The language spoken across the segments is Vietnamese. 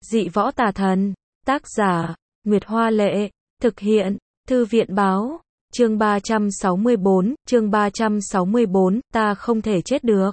Dị võ tà thần. Tác giả, Nguyệt Hoa Lệ. Thực hiện, Thư viện Báo. Chương 364, ta không thể chết được.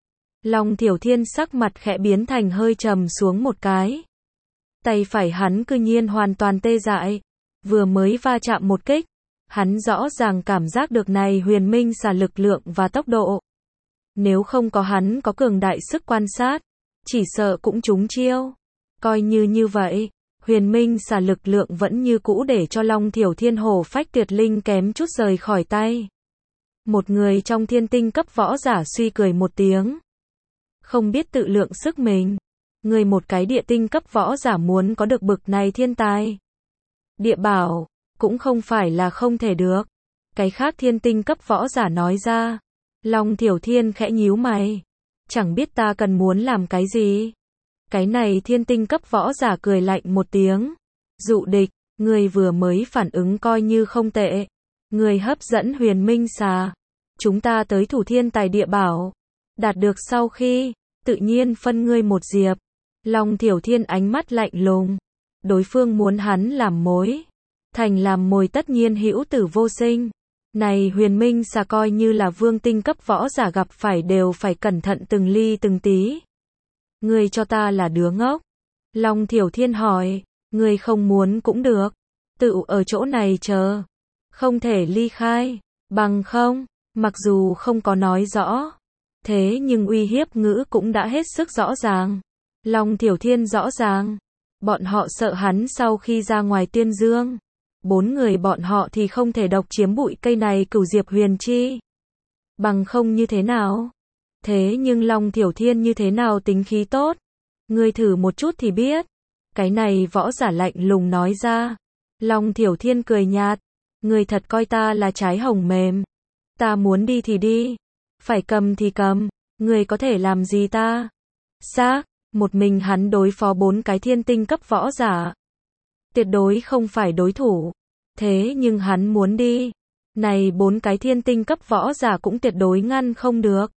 Long Thiểu Thiên sắc mặt khẽ biến thành hơi trầm xuống một cái. Tay phải hắn cư nhiên hoàn toàn tê dại. Vừa mới va chạm một kích, hắn rõ ràng cảm giác được này huyền minh xà lực lượng và tốc độ. Nếu không có hắn có cường đại sức quan sát, chỉ sợ cũng trúng chiêu. Coi như vậy, huyền minh xà lực lượng vẫn như cũ để cho Long Thiểu Thiên hổ phách tuyệt linh kém chút rời khỏi tay. Một người trong thiên tinh cấp võ giả suy cười một tiếng. Không biết tự lượng sức mình. Người một cái địa tinh cấp võ giả muốn có được bực này thiên tài. Địa bảo, cũng không phải là không thể được. Cái khác thiên tinh cấp võ giả nói ra. Long Thiểu Thiên khẽ nhíu mày. Chẳng biết ta cần muốn làm cái gì. Cái này thiên tinh cấp võ giả cười lạnh một tiếng. Dụ địch, người vừa mới phản ứng coi như không tệ. Người hấp dẫn huyền minh xà. Chúng ta tới thủ thiên tài địa bảo. Đạt được sau khi, tự nhiên phân ngươi một diệp. Long Thiểu Thiên ánh mắt lạnh lùng. Đối phương muốn hắn làm mối. Thành làm mồi tất nhiên hữu tử vô sinh. Này huyền minh xà coi như là vương tinh cấp võ giả gặp phải đều phải cẩn thận từng ly từng tí. Ngươi cho ta là đứa ngốc. Long Thiểu Thiên hỏi, ngươi không muốn cũng được. Tự ở chỗ này chờ. Không thể ly khai. Bằng không, mặc dù không có nói rõ. Thế nhưng uy hiếp ngữ cũng đã hết sức rõ ràng. Long Thiểu Thiên rõ ràng. Bọn họ sợ hắn sau khi ra ngoài tiên dương. 4 người bọn họ thì không thể độc chiếm bụi cây này cửu diệp huyền chi. Bằng không như thế nào? Thế nhưng Long Thiểu Thiên như thế nào tính khí tốt? Ngươi thử một chút thì biết. Cái này võ giả lạnh lùng nói ra. Long Thiểu Thiên cười nhạt. Ngươi thật coi ta là trái hồng mềm. Ta muốn đi thì đi. Phải cầm thì cầm. Ngươi có thể làm gì ta? Xác, một mình hắn đối phó 4 cái thiên tinh cấp võ giả. Tuyệt đối không phải đối thủ. Thế nhưng hắn muốn đi. Này 4 cái thiên tinh cấp võ giả cũng tuyệt đối ngăn không được.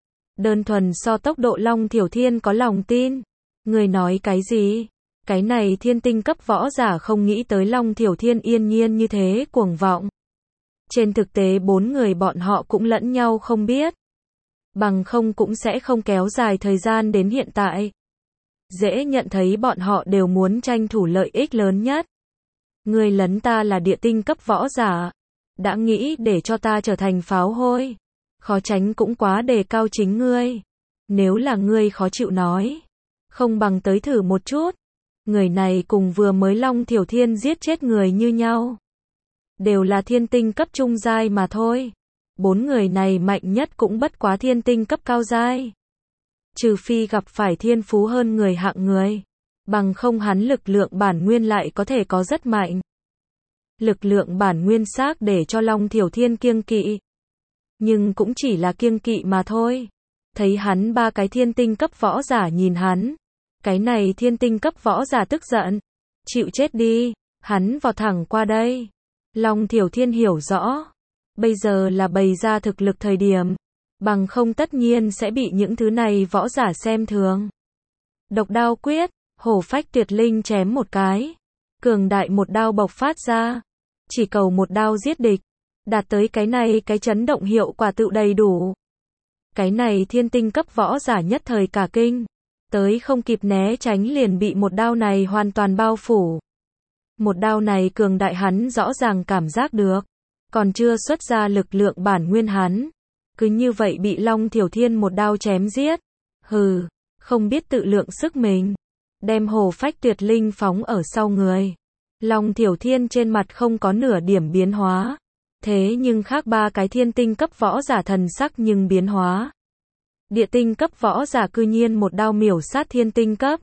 Đơn thuần so tốc độ Long Thiểu Thiên có lòng tin. Người nói cái gì? Cái này thiên tinh cấp võ giả không nghĩ tới Long Thiểu Thiên yên nhiên như thế cuồng vọng. Trên thực tế 4 người bọn họ cũng lẫn nhau không biết. Bằng không cũng sẽ không kéo dài thời gian đến hiện tại. Dễ nhận thấy bọn họ đều muốn tranh thủ lợi ích lớn nhất. Ngươi lấn ta là địa tinh cấp võ giả. Đã nghĩ để cho ta trở thành pháo hôi. Khó tránh cũng quá đề cao chính ngươi. Nếu là ngươi khó chịu nói. Không bằng tới thử một chút. Người này cùng vừa mới Long Thiểu Thiên giết chết người như nhau. Đều là thiên tinh cấp trung giai mà thôi. 4 người này mạnh nhất cũng bất quá thiên tinh cấp cao giai. Trừ phi gặp phải thiên phú hơn người hạng người. Bằng không hắn lực lượng bản nguyên lại có thể có rất mạnh. Lực lượng bản nguyên xác để cho Long Thiểu Thiên kiêng kỵ. Nhưng cũng chỉ là kiêng kỵ mà thôi. Thấy hắn 3 cái thiên tinh cấp võ giả nhìn hắn. Cái này thiên tinh cấp võ giả tức giận. Chịu chết đi, hắn vào thẳng qua đây. Long Thiểu Thiên hiểu rõ. Bây giờ là bày ra thực lực thời điểm. Bằng không tất nhiên sẽ bị những thứ này võ giả xem thường. Độc đao quyết, hổ phách tuyệt linh chém một cái. Cường đại một đao bộc phát ra. Chỉ cầu một đao giết địch. Đạt tới cái này cái chấn động hiệu quả tự đầy đủ. Cái này thiên tinh cấp võ giả nhất thời cả kinh. Tới không kịp né tránh liền bị một đao này hoàn toàn bao phủ. Một đao này cường đại hắn rõ ràng cảm giác được. Còn chưa xuất ra lực lượng bản nguyên hắn. Cứ như vậy bị Long Thiểu Thiên một đao chém giết. Hừ, không biết tự lượng sức mình. Đem hổ phách tuyệt linh phóng ở sau người. Long Thiểu Thiên trên mặt không có nửa điểm biến hóa. Thế nhưng khác 3 cái thiên tinh cấp võ giả thần sắc nhưng biến hóa. Địa tinh cấp võ giả cư nhiên một đao miểu sát thiên tinh cấp.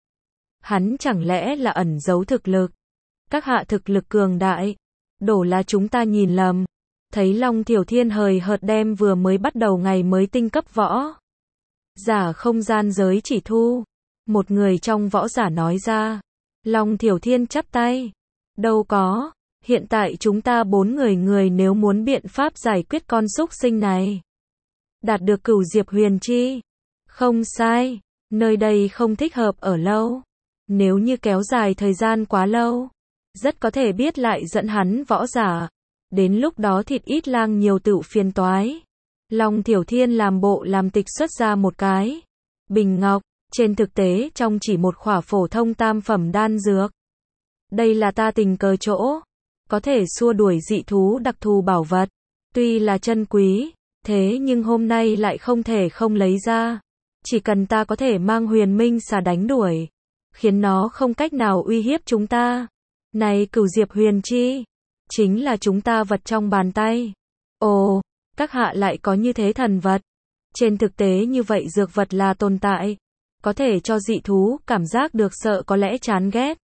Hắn chẳng lẽ là ẩn giấu thực lực. Các hạ thực lực cường đại. Đổ là chúng ta nhìn lầm. Thấy Long Thiểu Thiên hời hợt đem vừa mới bắt đầu ngày mới tinh cấp võ giả không gian giới chỉ thu. Một người trong võ giả nói ra. Long Thiểu Thiên chắp tay. Đâu có. Hiện tại chúng ta 4 người nếu muốn biện pháp giải quyết con súc sinh này. Đạt được cửu diệp huyền chi. Không sai. Nơi đây không thích hợp ở lâu. Nếu như kéo dài thời gian quá lâu, rất có thể biết lại dẫn hắn võ giả. Đến lúc đó thịt ít lang nhiều tựu phiền toái. Long Thiểu Thiên làm bộ làm tịch xuất ra một cái bình ngọc, trên thực tế trong chỉ một khỏa phổ thông tam phẩm đan dược. Đây là ta tình cờ chỗ, có thể xua đuổi dị thú đặc thù bảo vật. Tuy là chân quý, thế nhưng hôm nay lại không thể không lấy ra. Chỉ cần ta có thể mang huyền minh xà đánh đuổi, khiến nó không cách nào uy hiếp chúng ta. Này Cửu Diệp Huyền Chi, chính là chúng ta vật trong bàn tay. Ồ, các hạ lại có như thế thần vật. Trên thực tế như vậy dược vật là tồn tại, có thể cho dị thú cảm giác được sợ có lẽ chán ghét.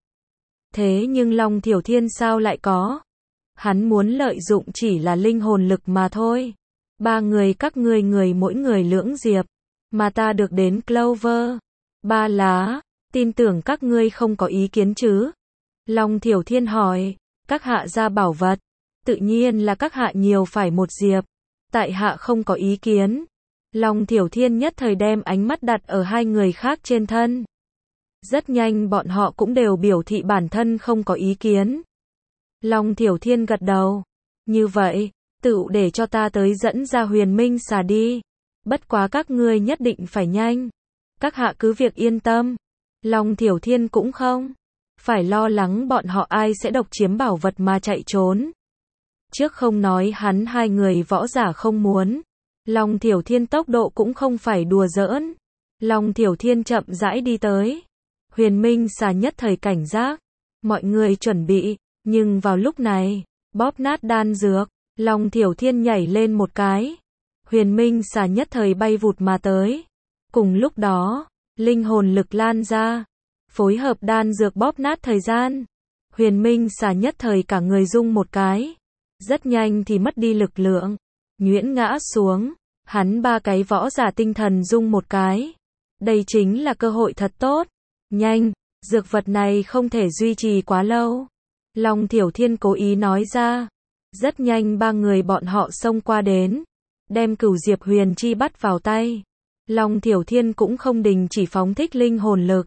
Thế nhưng Long Thiểu Thiên sao lại có? Hắn muốn lợi dụng chỉ là linh hồn lực mà thôi. 3 người các ngươi người mỗi người lưỡng diệp, mà ta được đến Clover 3 lá, tin tưởng các ngươi không có ý kiến chứ? Long Thiểu Thiên hỏi, các hạ ra bảo vật, tự nhiên là các hạ nhiều phải 1 diệp, tại hạ không có ý kiến. Long Thiểu Thiên nhất thời đem ánh mắt đặt ở 2 người khác trên thân. Rất nhanh bọn họ cũng đều biểu thị bản thân không có ý kiến. Long Thiểu Thiên gật đầu. Như vậy, tựu để cho ta tới dẫn ra huyền minh xà đi. Bất quá các ngươi nhất định phải nhanh. Các hạ cứ việc yên tâm. Long Thiểu Thiên cũng không phải lo lắng bọn họ ai sẽ độc chiếm bảo vật mà chạy trốn. Trước không nói hắn 2 người võ giả không muốn. Long Thiểu Thiên tốc độ cũng không phải đùa giỡn. Long Thiểu Thiên chậm rãi đi tới. Huyền minh xà nhất thời cảnh giác. Mọi người chuẩn bị. Nhưng vào lúc này, bóp nát đan dược, Long Thiểu Thiên nhảy lên một cái. Huyền minh xà nhất thời bay vụt mà tới. Cùng lúc đó, linh hồn lực lan ra, phối hợp đan dược bóp nát thời gian. Huyền minh xà nhất thời cả người rung một cái. Rất nhanh thì mất đi lực lượng. Nhuyễn ngã xuống. Hắn 3 cái võ giả tinh thần rung một cái. Đây chính là cơ hội thật tốt. Nhanh, dược vật này không thể duy trì quá lâu. Long Thiểu Thiên cố ý nói ra. Rất nhanh 3 người bọn họ xông qua đến, đem Cửu Diệp Huyền Chi bắt vào tay. Long Thiểu Thiên cũng không đình chỉ phóng thích linh hồn lực,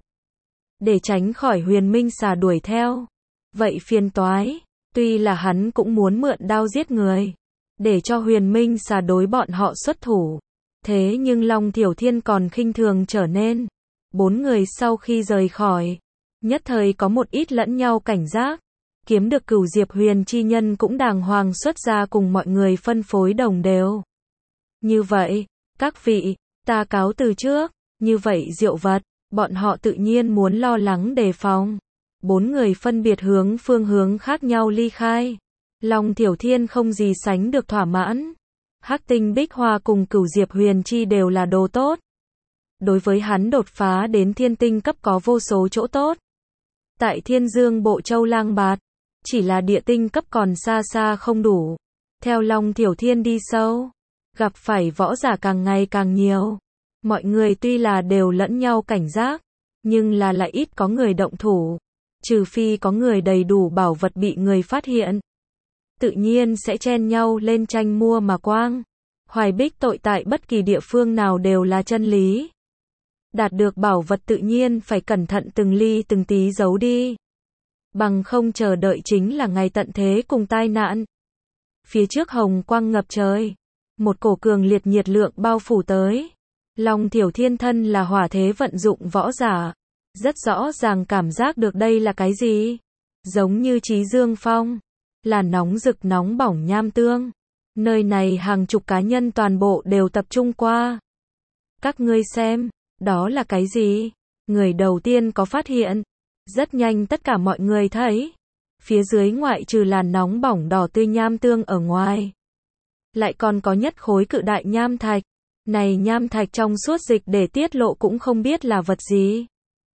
để tránh khỏi huyền minh xà đuổi theo. Vậy phiền toái, tuy là hắn cũng muốn mượn đao giết người, để cho huyền minh xà đối bọn họ xuất thủ. Thế nhưng Long Thiểu Thiên còn khinh thường trở nên. 4 người sau khi rời khỏi, nhất thời có một ít lẫn nhau cảnh giác. Kiếm được Cửu Diệp Huyền Chi nhân cũng đàng hoàng xuất ra cùng mọi người phân phối đồng đều. Như vậy, các vị, ta cáo từ trước. Như vậy diệu vật, bọn họ tự nhiên muốn lo lắng đề phòng. 4 người phân biệt hướng phương hướng khác nhau ly khai. Long Thiểu Thiên không gì sánh được thỏa mãn. Hắc Tinh Bích Hoa cùng Cửu Diệp Huyền Chi đều là đồ tốt. Đối với hắn đột phá đến thiên tinh cấp có vô số chỗ tốt. Tại Thiên Dương Bộ Châu Lang Bạt, chỉ là địa tinh cấp còn xa xa không đủ. Theo Long Thiểu Thiên đi sâu, gặp phải võ giả càng ngày càng nhiều. Mọi người tuy là đều lẫn nhau cảnh giác, nhưng là lại ít có người động thủ. Trừ phi có người đầy đủ bảo vật bị người phát hiện, tự nhiên sẽ chen nhau lên tranh mua mà quang. Hoài Bích tội tại bất kỳ địa phương nào đều là chân lý. Đạt được bảo vật tự nhiên phải cẩn thận từng ly từng tí giấu đi. Bằng không chờ đợi chính là ngày tận thế cùng tai nạn. Phía trước hồng quang ngập trời. Một cổ cường liệt nhiệt lượng bao phủ tới. Long Thiểu Thiên thân là hỏa thế vận dụng võ giả. Rất rõ ràng cảm giác được đây là cái gì. Giống như Chí Dương Phong. Là nóng rực nóng bỏng nham tương. Nơi này hàng chục cá nhân toàn bộ đều tập trung qua. Các ngươi xem, đó là cái gì? Người đầu tiên có phát hiện. Rất nhanh tất cả mọi người thấy. Phía dưới ngoại trừ làn nóng bỏng đỏ tươi nham tương ở ngoài, lại còn có nhất khối cự đại nham thạch. Này nham thạch trong suốt dịch để tiết lộ cũng không biết là vật gì.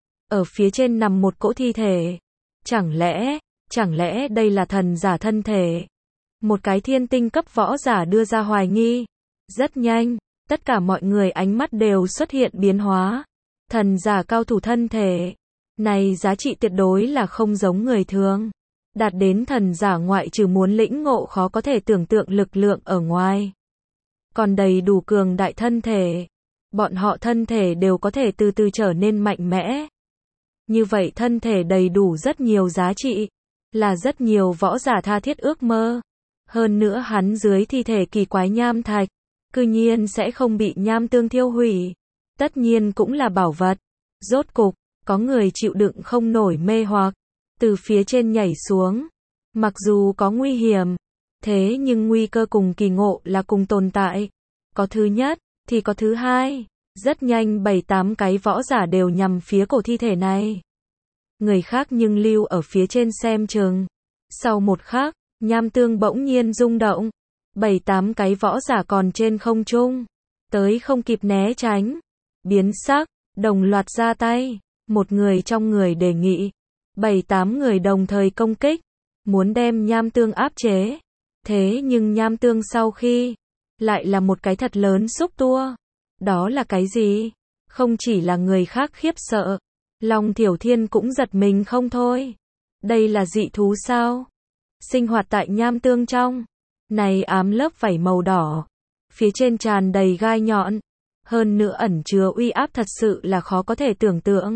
Ở phía trên nằm một cỗ thi thể. Chẳng lẽ đây là thần giả thân thể? Một cái thiên tinh cấp võ giả đưa ra hoài nghi. Rất nhanh, tất cả mọi người ánh mắt đều xuất hiện biến hóa. Thần giả cao thủ thân thể. Này giá trị tuyệt đối là không giống người thường. Đạt đến thần giả ngoại trừ muốn lĩnh ngộ khó có thể tưởng tượng lực lượng ở ngoài, còn đầy đủ cường đại thân thể. Bọn họ thân thể đều có thể từ từ trở nên mạnh mẽ. Như vậy thân thể đầy đủ rất nhiều giá trị, là rất nhiều võ giả tha thiết ước mơ. Hơn nữa hắn dưới thi thể kỳ quái nham thạch, cư nhiên sẽ không bị nham tương thiêu hủy. Tất nhiên cũng là bảo vật. Rốt cục, có người chịu đựng không nổi mê hoặc, từ phía trên nhảy xuống. Mặc dù có nguy hiểm, thế nhưng nguy cơ cùng kỳ ngộ là cùng tồn tại. Có thứ nhất, thì có thứ hai. Rất nhanh 7-8 cái võ giả đều nhằm phía cổ thi thể này. Người khác nhưng lưu ở phía trên xem chừng. Sau một khắc, nham tương bỗng nhiên rung động. 7-8 cái võ giả còn trên không trung. Tới không kịp né tránh. Biến sắc, đồng loạt ra tay. Một người trong người đề nghị. 7-8 người đồng thời công kích. Muốn đem nham tương áp chế. Thế nhưng nham tương sau khi lại là một cái thật lớn xúc tua. Đó là cái gì? Không chỉ là người khác khiếp sợ, Long Thiểu Thiên cũng giật mình không thôi. Đây là dị thú sao? Sinh hoạt tại nham tương trong. Này ám lớp vảy màu đỏ. Phía trên tràn đầy gai nhọn. Hơn nữa ẩn chứa uy áp thật sự là khó có thể tưởng tượng.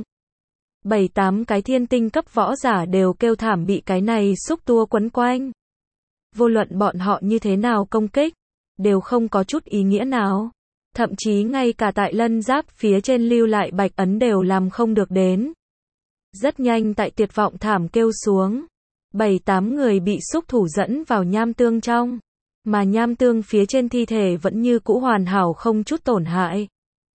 7-8 cái thiên tinh cấp võ giả đều kêu thảm bị cái này xúc tua quấn quanh. Vô luận bọn họ như thế nào công kích, đều không có chút ý nghĩa nào. Thậm chí ngay cả tại lân giáp phía trên lưu lại bạch ấn đều làm không được đến. Rất nhanh tại tuyệt vọng thảm kêu xuống. 7-8 người bị xúc thủ dẫn vào nham tương trong. Mà nham tương phía trên thi thể vẫn như cũ hoàn hảo không chút tổn hại.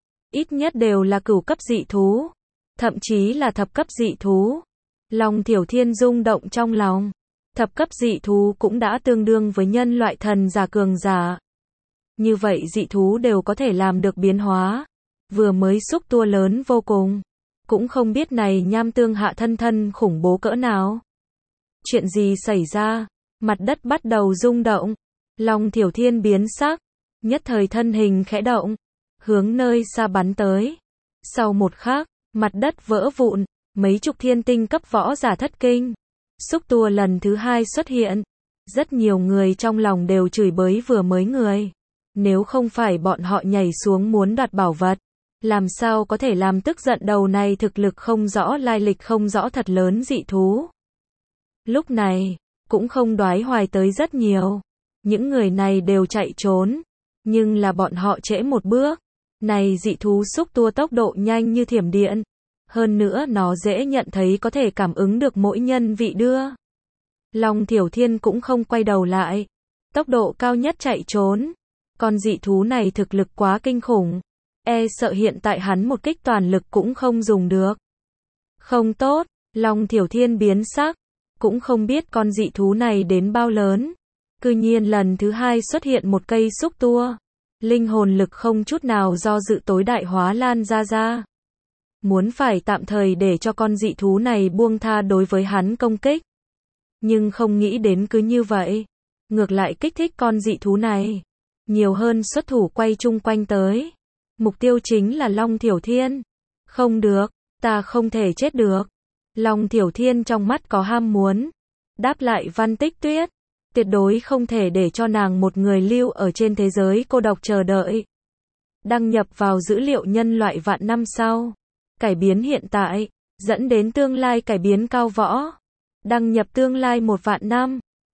Ít nhất đều là cửu cấp dị thú. Thậm chí là thập cấp dị thú. Long Thiểu Thiên rung động trong lòng. Thập cấp dị thú cũng đã tương đương với nhân loại thần giả cường giả. Như vậy dị thú đều có thể làm được biến hóa. Vừa mới xúc tua lớn vô cùng. Cũng không biết này nham tương hạ thân khủng bố cỡ nào. Chuyện gì xảy ra? Mặt đất bắt đầu rung động. Long Thiểu Thiên biến sắc. Nhất thời thân hình khẽ động. Hướng nơi xa bắn tới. Sau một khắc, mặt đất vỡ vụn. Mấy chục thiên tinh cấp võ giả thất kinh. Xúc tua lần thứ hai xuất hiện. Rất nhiều người trong lòng đều chửi bới vừa mới người. Nếu không phải bọn họ nhảy xuống muốn đoạt bảo vật, làm sao có thể làm tức giận đầu này thực lực không rõ lai lịch không rõ thật lớn dị thú. Lúc này, cũng không đoái hoài tới rất nhiều. Những người này đều chạy trốn. Nhưng là bọn họ trễ một bước. Này dị thú xúc tua tốc độ nhanh như thiểm điện. Hơn nữa nó dễ nhận thấy có thể cảm ứng được mỗi nhân vị đưa. Long Thiểu Thiên cũng không quay đầu lại. Tốc độ cao nhất chạy trốn. Con dị thú này thực lực quá kinh khủng. E sợ hiện tại hắn một kích toàn lực cũng không dùng được. Không tốt, Long Thiểu Thiên biến sắc. Cũng không biết con dị thú này đến bao lớn. Cư nhiên lần thứ hai xuất hiện một cây xúc tua. Linh hồn lực không chút nào do dự tối đại hóa lan ra. Muốn phải tạm thời để cho con dị thú này buông tha đối với hắn công kích. Nhưng không nghĩ đến cứ như vậy. Ngược lại kích thích con dị thú này. Nhiều hơn xuất thủ quay chung quanh tới. Mục tiêu chính là Long Thiểu Thiên. Không được, ta không thể chết được. Long Thiểu Thiên trong mắt có ham muốn. Đáp lại Văn Tích Tuyết. Tuyệt đối không thể để cho nàng một người lưu ở trên thế giới cô độc chờ đợi. Đăng nhập vào dữ liệu nhân loại vạn năm sau. Cải biến hiện tại, dẫn đến tương lai cải biến cao võ. Đăng nhập tương lai 1 vạn năm.